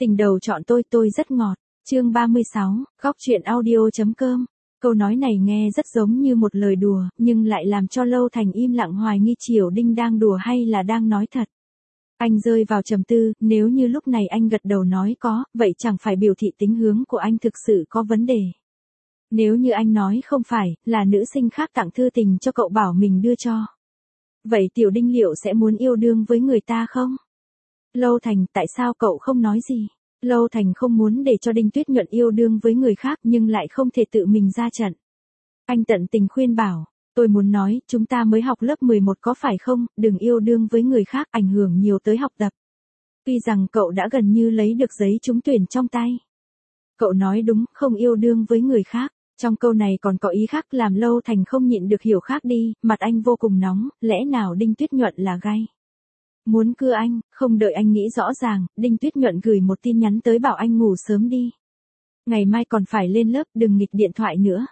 Tình đầu chọn tôi rất ngọt. Chương 36, góc truyện audio.com. Câu nói này nghe rất giống như một lời đùa, nhưng lại làm cho Lâu Thành im lặng hoài nghi Triều Đinh đang đùa hay là đang nói thật. Anh rơi vào trầm tư, nếu như lúc này anh gật đầu nói có, vậy chẳng phải biểu thị tính hướng của anh thực sự có vấn đề. Nếu như anh nói không phải, là nữ sinh khác tặng thư tình cho cậu bảo mình đưa cho. Vậy Tiểu Đinh liệu sẽ muốn yêu đương với người ta không? Lâu Thành, tại sao cậu không nói gì? Lâu Thành không muốn để cho Đinh Tuyết Nhuận yêu đương với người khác nhưng lại không thể tự mình ra trận. Anh tận tình khuyên bảo, tôi muốn nói, chúng ta mới học lớp 11 có phải không, đừng yêu đương với người khác, ảnh hưởng nhiều tới học tập. Tuy rằng cậu đã gần như lấy được giấy trúng tuyển trong tay. Cậu nói đúng, không yêu đương với người khác. Trong câu này còn có ý khác làm Lâu Thành không nhịn được hiểu khác đi, mặt anh vô cùng nóng, lẽ nào Đinh Tuyết Nhuận là gay? Muốn cưa anh, không đợi anh nghĩ rõ ràng, Đinh Tuyết Nhuận gửi một tin nhắn tới bảo anh ngủ sớm đi. Ngày mai còn phải lên lớp, đừng nghịch điện thoại nữa.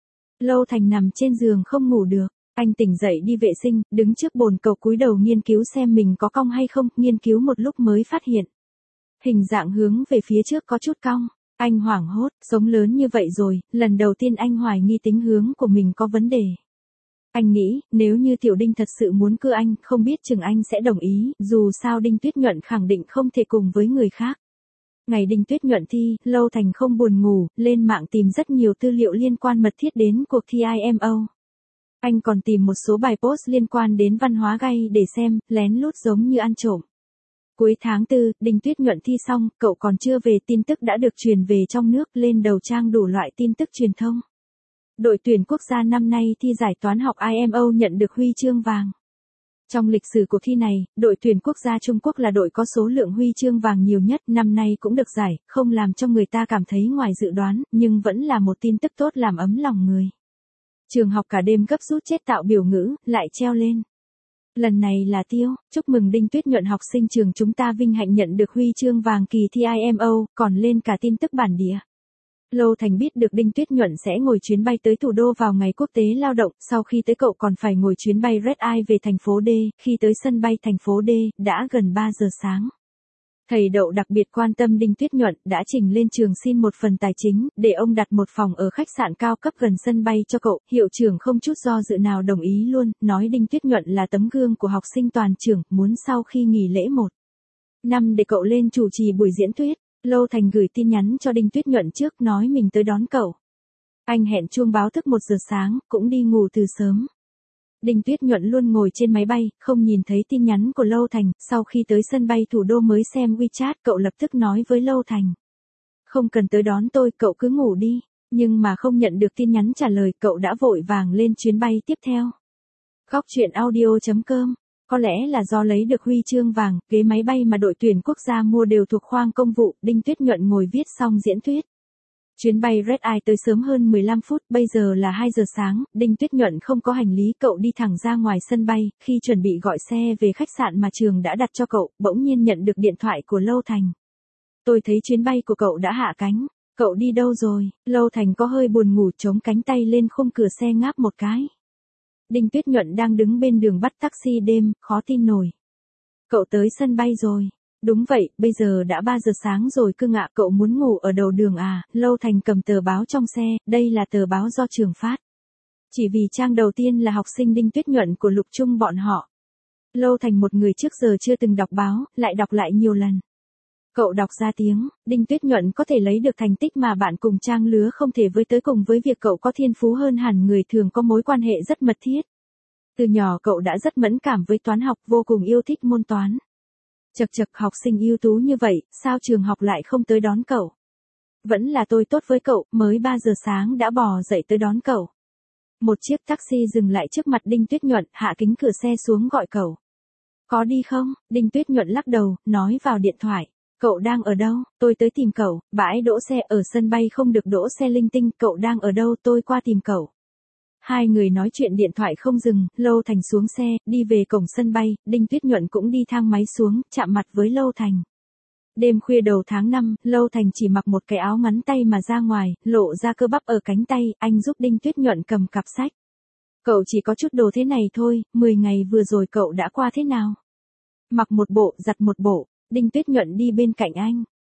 Lâu Thành nằm trên giường không ngủ được, anh tỉnh dậy đi vệ sinh, đứng trước bồn cầu cúi đầu nghiên cứu xem mình có cong hay không, nghiên cứu một lúc mới phát hiện. Hình dạng hướng về phía trước có chút cong. Anh hoảng hốt, sống lớn như vậy rồi, lần đầu tiên anh hoài nghi tính hướng của mình có vấn đề. Anh nghĩ, nếu như Tiểu Đinh thật sự muốn cưa anh, không biết chừng anh sẽ đồng ý, dù sao Đinh Tuyết Nhuận khẳng định không thể cùng với người khác. Ngày Đinh Tuyết Nhuận thi, Lâu Thành không buồn ngủ, lên mạng tìm rất nhiều tư liệu liên quan mật thiết đến cuộc thi IMO. Anh còn tìm một số bài post liên quan đến văn hóa gay để xem, lén lút giống như ăn trộm. Cuối tháng 4, Đinh Tuyết Nhuận thi xong, cậu còn chưa về, tin tức đã được truyền về trong nước, lên đầu trang đủ loại tin tức truyền thông. Đội tuyển quốc gia năm nay thi giải toán học IMO nhận được huy chương vàng. Trong lịch sử cuộc thi này, đội tuyển quốc gia Trung Quốc là đội có số lượng huy chương vàng nhiều nhất, năm nay cũng được giải, không làm cho người ta cảm thấy ngoài dự đoán, nhưng vẫn là một tin tức tốt làm ấm lòng người. Trường học cả đêm gấp rút chế tạo biểu ngữ, lại treo lên. Lần này là tiêu, chúc mừng Đinh Tuyết Nhuận học sinh trường chúng ta vinh hạnh nhận được huy chương vàng kỳ thi IMO, còn lên cả tin tức bản địa. Lâu Thành biết được Đinh Tuyết Nhuận sẽ ngồi chuyến bay tới thủ đô vào ngày quốc tế lao động, sau khi tới cậu còn phải ngồi chuyến bay Red Eye về thành phố D, khi tới sân bay thành phố D, đã gần 3 giờ sáng. Thầy Đậu đặc biệt quan tâm Đinh Tuyết Nhuận, đã trình lên trường xin một phần tài chính, để ông đặt một phòng ở khách sạn cao cấp gần sân bay cho cậu, hiệu trưởng không chút do dự nào đồng ý luôn, nói Đinh Tuyết Nhuận là tấm gương của học sinh toàn trường, muốn sau khi nghỉ lễ 1 năm để cậu lên chủ trì buổi diễn thuyết. Lâu Thành gửi tin nhắn cho Đinh Tuyết Nhuận trước nói mình tới đón cậu. Anh hẹn chuông báo thức 1 giờ sáng, cũng đi ngủ từ sớm. Đinh Tuyết Nhuận luôn ngồi trên máy bay, không nhìn thấy tin nhắn của Lâu Thành, sau khi tới sân bay thủ đô mới xem WeChat, cậu lập tức nói với Lâu Thành. Không cần tới đón tôi, cậu cứ ngủ đi, nhưng mà không nhận được tin nhắn trả lời, cậu đã vội vàng lên chuyến bay tiếp theo. Góc truyện audio.com. Có lẽ là do lấy được huy chương vàng, ghế máy bay mà đội tuyển quốc gia mua đều thuộc khoang công vụ, Đinh Tuyết Nhuận ngồi viết xong diễn thuyết. Chuyến bay Red Eye tới sớm hơn 15 phút, bây giờ là 2 giờ sáng, Đinh Tuyết Nhuận không có hành lý, cậu đi thẳng ra ngoài sân bay, khi chuẩn bị gọi xe về khách sạn mà trường đã đặt cho cậu, bỗng nhiên nhận được điện thoại của Lâu Thành. Tôi thấy chuyến bay của cậu đã hạ cánh, cậu đi đâu rồi? Lâu Thành có hơi buồn ngủ, chống cánh tay lên khung cửa xe ngáp một cái. Đinh Tuyết Nhuận đang đứng bên đường bắt taxi đêm, khó tin nổi. Cậu tới sân bay rồi. Đúng vậy, bây giờ đã 3 giờ sáng rồi cưng ạ, cậu muốn ngủ ở đầu đường à? Lâu Thành cầm tờ báo trong xe, đây là tờ báo do trường phát. Chỉ vì trang đầu tiên là học sinh Đinh Tuyết Nhuận của Lục Trung bọn họ. Lâu Thành một người trước giờ chưa từng đọc báo, lại đọc lại nhiều lần. Cậu đọc ra tiếng, Đinh Tuyết Nhuận có thể lấy được thành tích mà bạn cùng trang lứa không thể với tới, cùng với việc cậu có thiên phú hơn hẳn người thường, có mối quan hệ rất mật thiết. Từ nhỏ cậu đã rất mẫn cảm với toán học, vô cùng yêu thích môn toán. Chật chật, học sinh ưu tú như vậy, sao trường học lại không tới đón cậu? Vẫn là tôi tốt với cậu, mới 3 giờ sáng đã bò dậy tới đón cậu. Một chiếc taxi dừng lại trước mặt Đinh Tuyết Nhuận, hạ kính cửa xe xuống gọi cậu. Có đi không? Đinh Tuyết Nhuận lắc đầu, nói vào điện thoại. Cậu đang ở đâu? Tôi tới tìm cậu, bãi đỗ xe ở sân bay không được đỗ xe linh tinh, cậu đang ở đâu, tôi qua tìm cậu. Hai người nói chuyện điện thoại không dừng, Lâu Thành xuống xe, đi về cổng sân bay, Đinh Tuyết Nhuận cũng đi thang máy xuống, chạm mặt với Lâu Thành. Đêm khuya đầu tháng 5, Lâu Thành chỉ mặc một cái áo ngắn tay mà ra ngoài, lộ ra cơ bắp ở cánh tay, anh giúp Đinh Tuyết Nhuận cầm cặp sách. Cậu chỉ có chút đồ thế này thôi, 10 ngày vừa rồi cậu đã qua thế nào? Mặc một bộ, giặt một bộ. Đinh Tuyết Nhuận đi bên cạnh anh.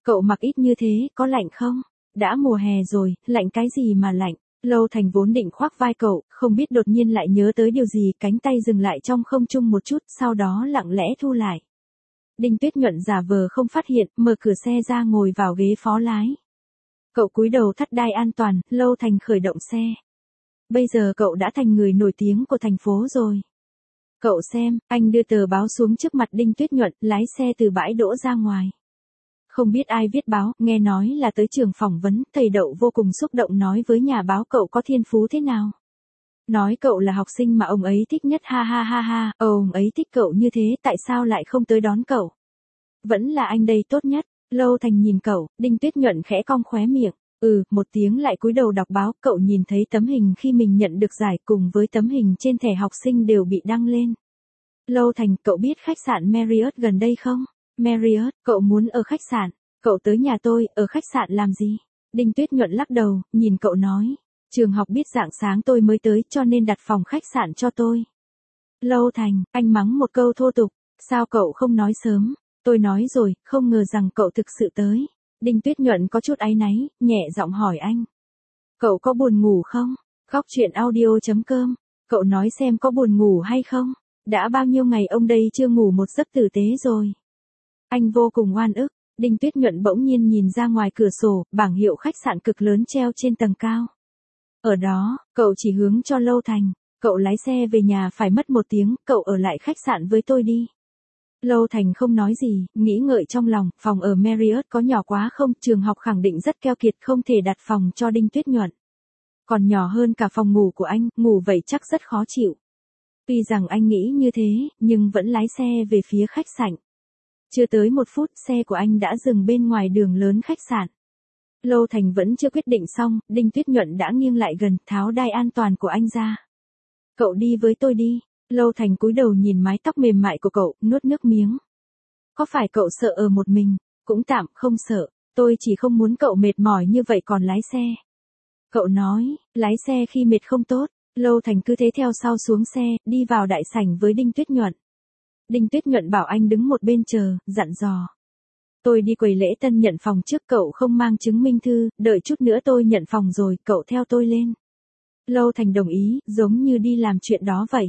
Cậu mặc ít như thế, có lạnh không? Đã mùa hè rồi, lạnh cái gì mà lạnh? Lâu Thành vốn định khoác vai cậu, không biết đột nhiên lại nhớ tới điều gì, cánh tay dừng lại trong không trung một chút, sau đó lặng lẽ thu lại. Đinh Tuyết Nhuận giả vờ không phát hiện, mở cửa xe ra ngồi vào ghế phó lái. Cậu cúi đầu thắt đai an toàn, Lâu Thành khởi động xe. Bây giờ cậu đã thành người nổi tiếng của thành phố rồi. Cậu xem, anh đưa tờ báo xuống trước mặt Đinh Tuyết Nhuận, lái xe từ bãi đỗ ra ngoài. Không biết ai viết báo, nghe nói là tới trường phỏng vấn, thầy Đậu vô cùng xúc động nói với nhà báo cậu có thiên phú thế nào. Nói cậu là học sinh mà ông ấy thích nhất, ha ha ha ha, ông ấy thích cậu như thế, tại sao lại không tới đón cậu? Vẫn là anh đây tốt nhất. Lâu Thành nhìn cậu, Đinh Tuyết Nhuận khẽ cong khóe miệng. Một tiếng lại cúi đầu đọc báo, cậu nhìn thấy tấm hình khi mình nhận được giải cùng với tấm hình trên thẻ học sinh đều bị đăng lên. Lâu Thành, cậu biết khách sạn Marriott gần đây không? Marriott, cậu muốn ở khách sạn. Cậu tới nhà tôi, ở khách sạn làm gì? Đinh Tuyết Nhuận lắc đầu, nhìn cậu nói. Trường học biết rạng sáng tôi mới tới cho nên đặt phòng khách sạn cho tôi. Lâu Thành, anh mắng một câu thô tục. Sao cậu không nói sớm? Tôi nói rồi, không ngờ rằng cậu thực sự tới. Đinh Tuyết Nhuận có chút áy náy, nhẹ giọng hỏi anh. Cậu có buồn ngủ không? Góc chuyện audio.com. Cậu nói xem có buồn ngủ hay không? Đã bao nhiêu ngày ông đây chưa ngủ một giấc tử tế rồi. Anh vô cùng oan ức. Đinh Tuyết Nhuận bỗng nhiên nhìn ra ngoài cửa sổ, bảng hiệu khách sạn cực lớn treo trên tầng cao. Ở đó, cậu chỉ hướng cho Lâu Thành. Cậu lái xe về nhà phải mất 1 tiếng, cậu ở lại khách sạn với tôi đi. Lâu Thành không nói gì, nghĩ ngợi trong lòng, phòng ở Marriott có nhỏ quá không, trường học khẳng định rất keo kiệt không thể đặt phòng cho Đinh Tuyết Nhuận. Còn nhỏ hơn cả phòng ngủ của anh, ngủ vậy chắc rất khó chịu. Tuy rằng anh nghĩ như thế, nhưng vẫn lái xe về phía khách sạn. Chưa tới 1 phút, xe của anh đã dừng bên ngoài đường lớn khách sạn. Lâu Thành vẫn chưa quyết định xong, Đinh Tuyết Nhuận đã nghiêng lại gần, tháo đai an toàn của anh ra. Cậu đi với tôi đi. Lâu Thành cúi đầu nhìn mái tóc mềm mại của cậu, nuốt nước miếng. Có phải cậu sợ ở một mình? Cũng tạm, không sợ. Tôi chỉ không muốn cậu mệt mỏi như vậy còn lái xe. Cậu nói, lái xe khi mệt không tốt. Lâu Thành cứ thế theo sau xuống xe, đi vào đại sảnh với Đinh Tuyết Nhuận. Đinh Tuyết Nhuận bảo anh đứng một bên chờ, dặn dò. Tôi đi quầy lễ tân nhận phòng trước, cậu không mang chứng minh thư, đợi chút nữa tôi nhận phòng rồi, cậu theo tôi lên. Lâu Thành đồng ý, giống như đi làm chuyện đó vậy.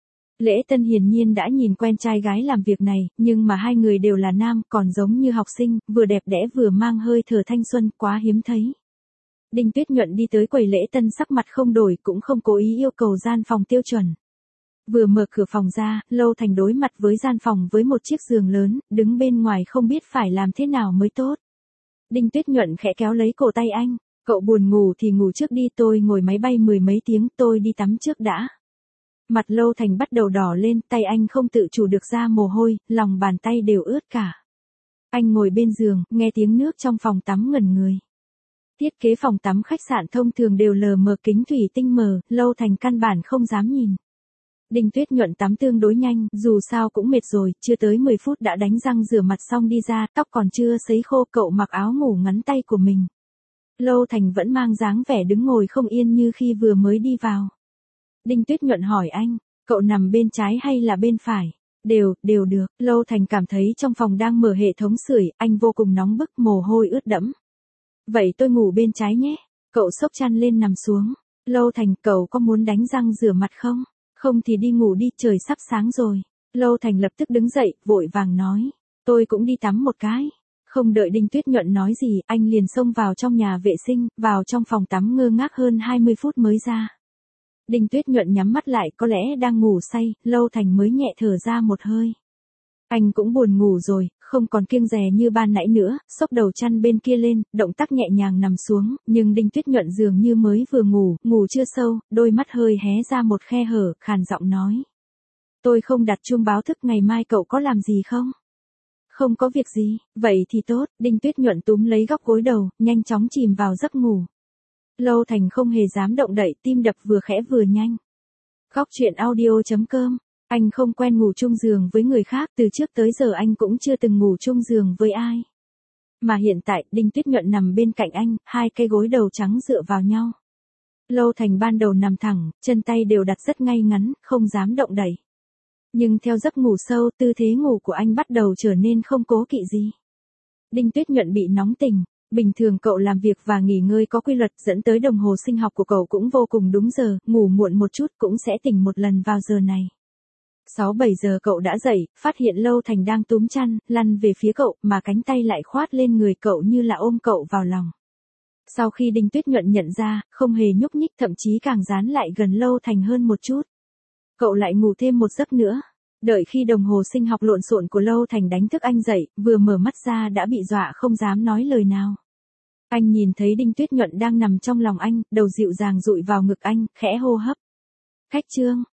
Lễ tân hiển nhiên đã nhìn quen trai gái làm việc này, nhưng mà hai người đều là nam, còn giống như học sinh, vừa đẹp đẽ vừa mang hơi thở thanh xuân, quá hiếm thấy. Đinh Tuyết Nhuận đi tới quầy lễ tân sắc mặt không đổi, cũng không cố ý yêu cầu gian phòng tiêu chuẩn. Vừa mở cửa phòng ra, Lâu Thành đối mặt với gian phòng với một chiếc giường lớn, đứng bên ngoài không biết phải làm thế nào mới tốt. Đinh Tuyết Nhuận khẽ kéo lấy cổ tay anh, cậu buồn ngủ thì ngủ trước đi, tôi ngồi máy bay 10 mấy tiếng, tôi đi tắm trước đã. Mặt Lâu Thành bắt đầu đỏ lên, tay anh không tự chủ được ra mồ hôi, lòng bàn tay đều ướt cả. Anh ngồi bên giường, nghe tiếng nước trong phòng tắm ngẩn người. Thiết kế phòng tắm khách sạn thông thường đều lờ mờ kính thủy tinh mờ, Lâu Thành căn bản không dám nhìn. Đinh Tuyết Nhuận tắm tương đối nhanh, dù sao cũng mệt rồi, chưa tới 10 phút đã đánh răng rửa mặt xong đi ra, tóc còn chưa sấy khô, cậu mặc áo ngủ ngắn tay của mình. Lâu Thành vẫn mang dáng vẻ đứng ngồi không yên như khi vừa mới đi vào. Đinh Tuyết Nhuận hỏi anh, cậu nằm bên trái hay là bên phải? Đều được. Lâu Thành cảm thấy trong phòng đang mở hệ thống sưởi, anh vô cùng nóng bức, mồ hôi ướt đẫm. Vậy tôi ngủ bên trái nhé. Cậu xốc chăn lên nằm xuống. Lâu Thành, cậu có muốn đánh răng rửa mặt không? Không thì đi ngủ đi, trời sắp sáng rồi. Lâu Thành lập tức đứng dậy, vội vàng nói. Tôi cũng đi tắm một cái. Không đợi Đinh Tuyết Nhuận nói gì, anh liền xông vào trong nhà vệ sinh, vào trong phòng tắm ngơ ngác hơn 20 phút mới ra. Đinh Tuyết Nhuận nhắm mắt lại, có lẽ đang ngủ say, Lâu Thành mới nhẹ thở ra một hơi. Anh cũng buồn ngủ rồi, không còn kiêng dè như ban nãy nữa, xốc đầu chăn bên kia lên, động tác nhẹ nhàng nằm xuống, nhưng Đinh Tuyết Nhuận dường như mới vừa ngủ chưa sâu, đôi mắt hơi hé ra một khe hở, khàn giọng nói. Tôi không đặt chuông báo thức, ngày mai cậu có làm gì không? Không có việc gì, vậy thì tốt. Đinh Tuyết Nhuận túm lấy góc gối đầu, nhanh chóng chìm vào giấc ngủ. Lâu Thành không hề dám động đậy, tim đập vừa khẽ vừa nhanh. Góc chuyện audio.com. Anh không quen ngủ chung giường với người khác, từ trước tới giờ anh cũng chưa từng ngủ chung giường với ai. Mà hiện tại, Đinh Tuyết Nhuận nằm bên cạnh anh, hai cây gối đầu trắng dựa vào nhau. Lâu Thành ban đầu nằm thẳng, chân tay đều đặt rất ngay ngắn, không dám động đậy. Nhưng theo giấc ngủ sâu, tư thế ngủ của anh bắt đầu trở nên không cố kỵ gì. Đinh Tuyết Nhuận bị nóng tình. Bình thường cậu làm việc và nghỉ ngơi có quy luật dẫn tới đồng hồ sinh học của cậu cũng vô cùng đúng giờ, ngủ muộn một chút cũng sẽ tỉnh một lần vào giờ này. 6-7 giờ cậu đã dậy, phát hiện Lâu Thành đang túm chăn, lăn về phía cậu mà cánh tay lại khoát lên người cậu như là ôm cậu vào lòng. Sau khi Đinh Tuyết Nhuận nhận ra, không hề nhúc nhích thậm chí càng dán lại gần Lâu Thành hơn một chút. Cậu lại ngủ thêm một giấc nữa. Đợi khi đồng hồ sinh học lộn xộn của Lâu Thành đánh thức anh dậy, vừa mở mắt ra đã bị dọa không dám nói lời nào. Anh nhìn thấy Đinh Tuyết Nhuận đang nằm trong lòng anh, đầu dịu dàng dụi vào ngực anh, khẽ hô hấp. Khách Trương,